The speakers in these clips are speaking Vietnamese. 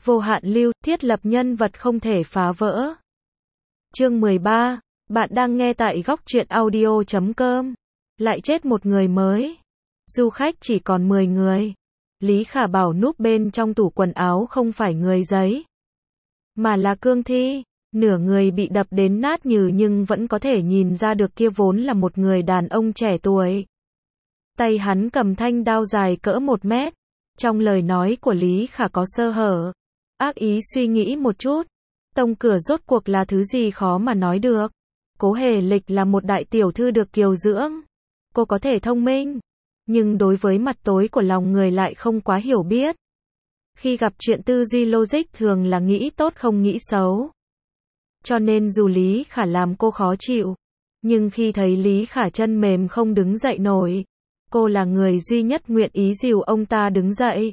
Vô hạn lưu, thiết lập nhân vật không thể phá vỡ. Chương 13. Bạn đang nghe tại góc truyện audio.com. Lại chết một người mới. Du khách chỉ còn 10 người. Lý Khả bảo núp bên trong tủ quần áo không phải người giấy, mà là cương thi. Nửa người bị đập đến nát nhừ nhưng vẫn có thể nhìn ra được kia vốn là một người đàn ông trẻ tuổi. Tay hắn cầm thanh đao dài cỡ 1 mét. Trong lời nói của Lý Khả có sơ hở. Ác ý suy nghĩ một chút. Tông cửa rốt cuộc là thứ gì khó mà nói được. Cố Hề Lịch là một đại tiểu thư được kiều dưỡng. Cô có thể thông minh, nhưng đối với mặt tối của lòng người lại không quá hiểu biết. Khi gặp chuyện tư duy logic thường là nghĩ tốt không nghĩ xấu. Cho nên dù Lý Khả làm cô khó chịu, nhưng khi thấy Lý Khả chân mềm không đứng dậy nổi, cô là người duy nhất nguyện ý dìu ông ta đứng dậy.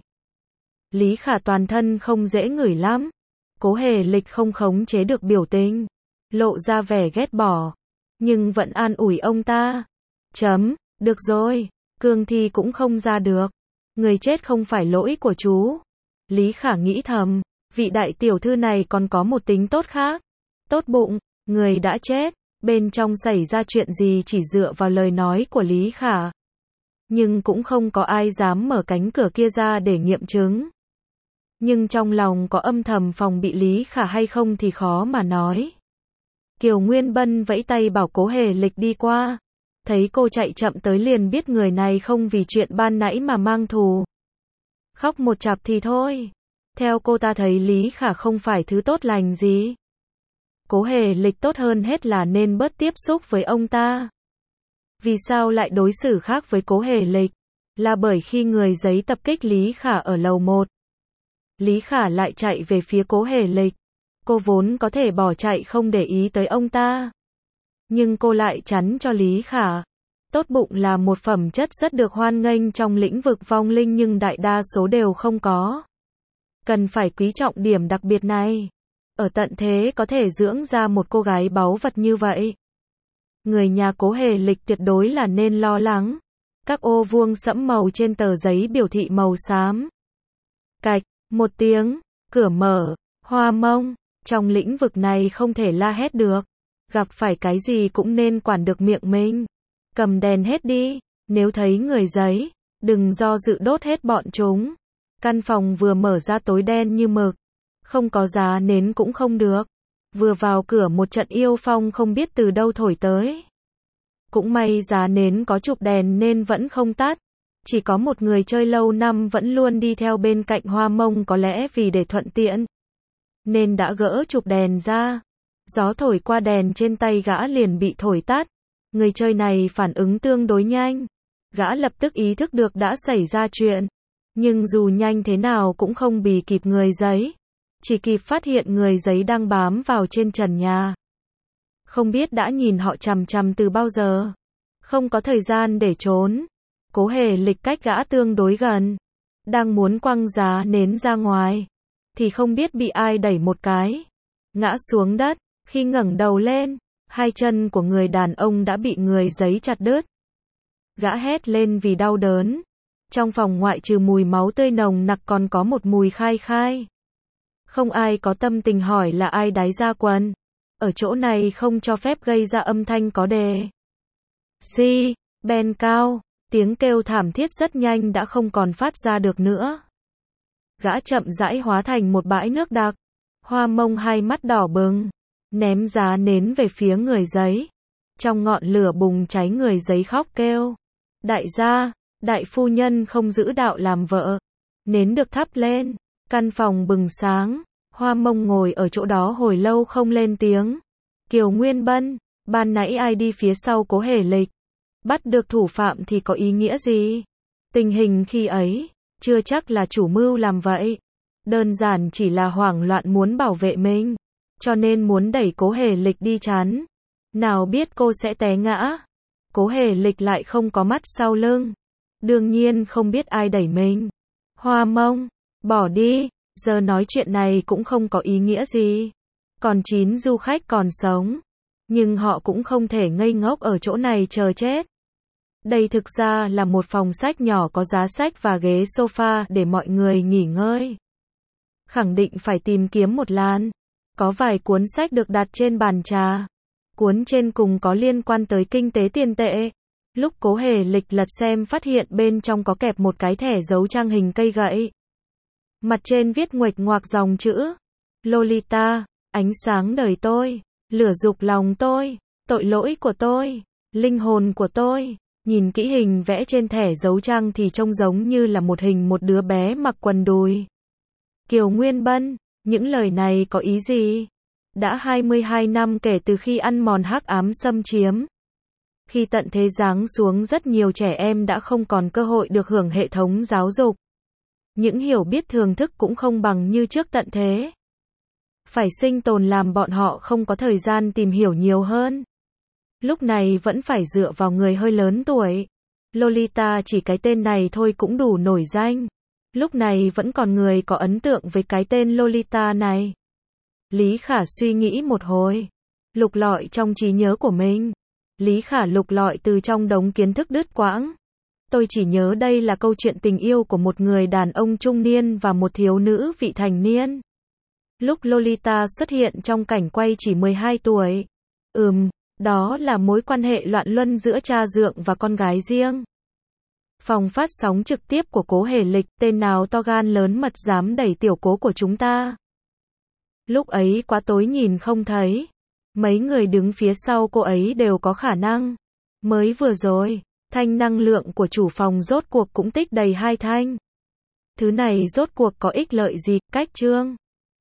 Lý Khả toàn thân không dễ ngửi lắm. Cố Hề Lịch không khống chế được biểu tình, lộ ra vẻ ghét bỏ, nhưng vẫn an ủi ông ta. Được rồi, cương thi cũng không ra được. Người chết không phải lỗi của chú. Lý Khả nghĩ thầm, vị đại tiểu thư này còn có một tính tốt khác. Tốt bụng, người đã chết, bên trong xảy ra chuyện gì chỉ dựa vào lời nói của Lý Khả. Nhưng cũng không có ai dám mở cánh cửa kia ra để nghiệm chứng. Nhưng trong lòng có âm thầm phòng bị Lý Khả hay không thì khó mà nói. Kiều Nguyên Bân vẫy tay bảo Cố Hề Lịch đi qua. Thấy cô chạy chậm tới liền biết người này không vì chuyện ban nãy mà mang thù. Khóc một chặp thì thôi. Theo cô ta thấy Lý Khả không phải thứ tốt lành gì. Cố Hề Lịch tốt hơn hết là nên bớt tiếp xúc với ông ta. Vì sao lại đối xử khác với Cố Hề Lịch? Là bởi khi người giấy tập kích Lý Khả ở lầu 1. Lý Khả lại chạy về phía Cố Hề Lịch. Cô vốn có thể bỏ chạy không để ý tới ông ta. Nhưng cô lại chắn cho Lý Khả. Tốt bụng là một phẩm chất rất được hoan nghênh trong lĩnh vực vong linh nhưng đại đa số đều không có. Cần phải quý trọng điểm đặc biệt này. Ở tận thế có thể dưỡng ra một cô gái báu vật như vậy. Người nhà Cố Hề Lịch tuyệt đối là nên lo lắng. Các ô vuông sẫm màu trên tờ giấy biểu thị màu xám. Cạch, một tiếng, cửa mở, Hoa Mông. Trong lĩnh vực này không thể la hét được. Gặp phải cái gì cũng nên quản được miệng mình. Cầm đèn hết đi, nếu thấy người giấy, đừng do dự đốt hết bọn chúng. Căn phòng vừa mở ra tối đen như mực. Không có giá nến cũng không được. Vừa vào cửa một trận yêu phong không biết từ đâu thổi tới. Cũng may giá nến có chụp đèn nên vẫn không tắt. Chỉ có một người chơi lâu năm vẫn luôn đi theo bên cạnh Hoa Mông có lẽ vì để thuận tiện, nên đã gỡ chụp đèn ra. Gió thổi qua đèn trên tay gã liền bị thổi tắt. Người chơi này phản ứng tương đối nhanh. Gã lập tức ý thức được đã xảy ra chuyện. Nhưng dù nhanh thế nào cũng không bì kịp người giấy. Chỉ kịp phát hiện người giấy đang bám vào trên trần nhà. Không biết đã nhìn họ chằm chằm từ bao giờ. Không có thời gian để trốn. Cố Hề Lịch cách gã tương đối gần. Đang muốn quăng giá nến ra ngoài. Thì không biết bị ai đẩy một cái. Ngã xuống đất. Khi ngẩng đầu lên, hai chân của người đàn ông đã bị người giấy chặt đứt. Gã hét lên vì đau đớn. Trong phòng ngoại trừ mùi máu tươi nồng nặc còn có một mùi khai khai. Không ai có tâm tình hỏi là ai đái ra quần. Ở chỗ này không cho phép gây ra âm thanh có đề. Ben cao, tiếng kêu thảm thiết rất nhanh đã không còn phát ra được nữa. Gã chậm rãi hóa thành một bãi nước đặc. Hoa Mông hai mắt đỏ bừng, ném giá nến về phía người giấy. Trong ngọn lửa bùng cháy người giấy khóc kêu. Đại gia, đại phu nhân không giữ đạo làm vợ. Nến được thắp lên, căn phòng bừng sáng. Hoa Mông ngồi ở chỗ đó hồi lâu không lên tiếng. Kiều Nguyên Bân, ban nãy ai đi phía sau Cố Hề Lịch? Bắt được thủ phạm thì có ý nghĩa gì? Tình hình khi ấy, chưa chắc là chủ mưu làm vậy. Đơn giản chỉ là hoảng loạn muốn bảo vệ mình. Cho nên muốn đẩy Cố Hề Lịch đi chắn. Nào biết cô sẽ té ngã. Cố Hề Lịch lại không có mắt sau lưng. Đương nhiên không biết ai đẩy mình. Hoa Mông, bỏ đi. Giờ nói chuyện này cũng không có ý nghĩa gì. Còn 9 du khách còn sống. Nhưng họ cũng không thể ngây ngốc ở chỗ này chờ chết. Đây thực ra là một phòng sách nhỏ có giá sách và ghế sofa để mọi người nghỉ ngơi. khẳng định phải tìm kiếm một làn. Có vài cuốn sách được đặt trên bàn trà. Cuốn trên cùng có liên quan tới kinh tế tiền tệ. Lúc Cố Hề Lịch lật xem phát hiện bên trong có kẹp một cái thẻ dấu trang hình cây gậy. Mặt trên viết nguệch ngoạc dòng chữ Lolita, ánh sáng đời tôi, lửa dục lòng tôi, tội lỗi của tôi, linh hồn của tôi. Nhìn kỹ hình vẽ trên thẻ dấu trang thì trông giống như là một hình một đứa bé mặc quần đùi. Kiều Nguyên Bân, những lời này có ý gì? Đã 22 năm kể từ khi ăn mòn hắc ám xâm chiếm. Khi tận thế giáng xuống, rất nhiều trẻ em đã không còn cơ hội được hưởng hệ thống giáo dục. Những hiểu biết thường thức cũng không bằng như trước tận thế. Phải sinh tồn làm bọn họ không có thời gian tìm hiểu nhiều hơn. Lúc này vẫn phải dựa vào người hơi lớn tuổi. Lolita chỉ cái tên này thôi cũng đủ nổi danh. Lúc này vẫn còn người có ấn tượng với cái tên Lolita này. Lý Khả suy nghĩ một hồi. Lục lọi trong trí nhớ của mình. Lý Khả lục lọi từ trong đống kiến thức đứt quãng. Tôi chỉ nhớ đây là câu chuyện tình yêu của một người đàn ông trung niên và một thiếu nữ vị thành niên. Lúc Lolita xuất hiện trong cảnh quay chỉ 12 tuổi. Đó là mối quan hệ loạn luân giữa cha dượng và con gái riêng. Phòng phát sóng trực tiếp của Cố Hề Lịch, tên nào to gan lớn mật dám đẩy tiểu Cố của chúng ta. Lúc ấy quá tối nhìn không thấy. Mấy người đứng phía sau cô ấy đều có khả năng. Mới vừa rồi, thanh năng lượng của chủ phòng rốt cuộc cũng tích đầy 2 thanh. Thứ này rốt cuộc có ích lợi gì? Cách chương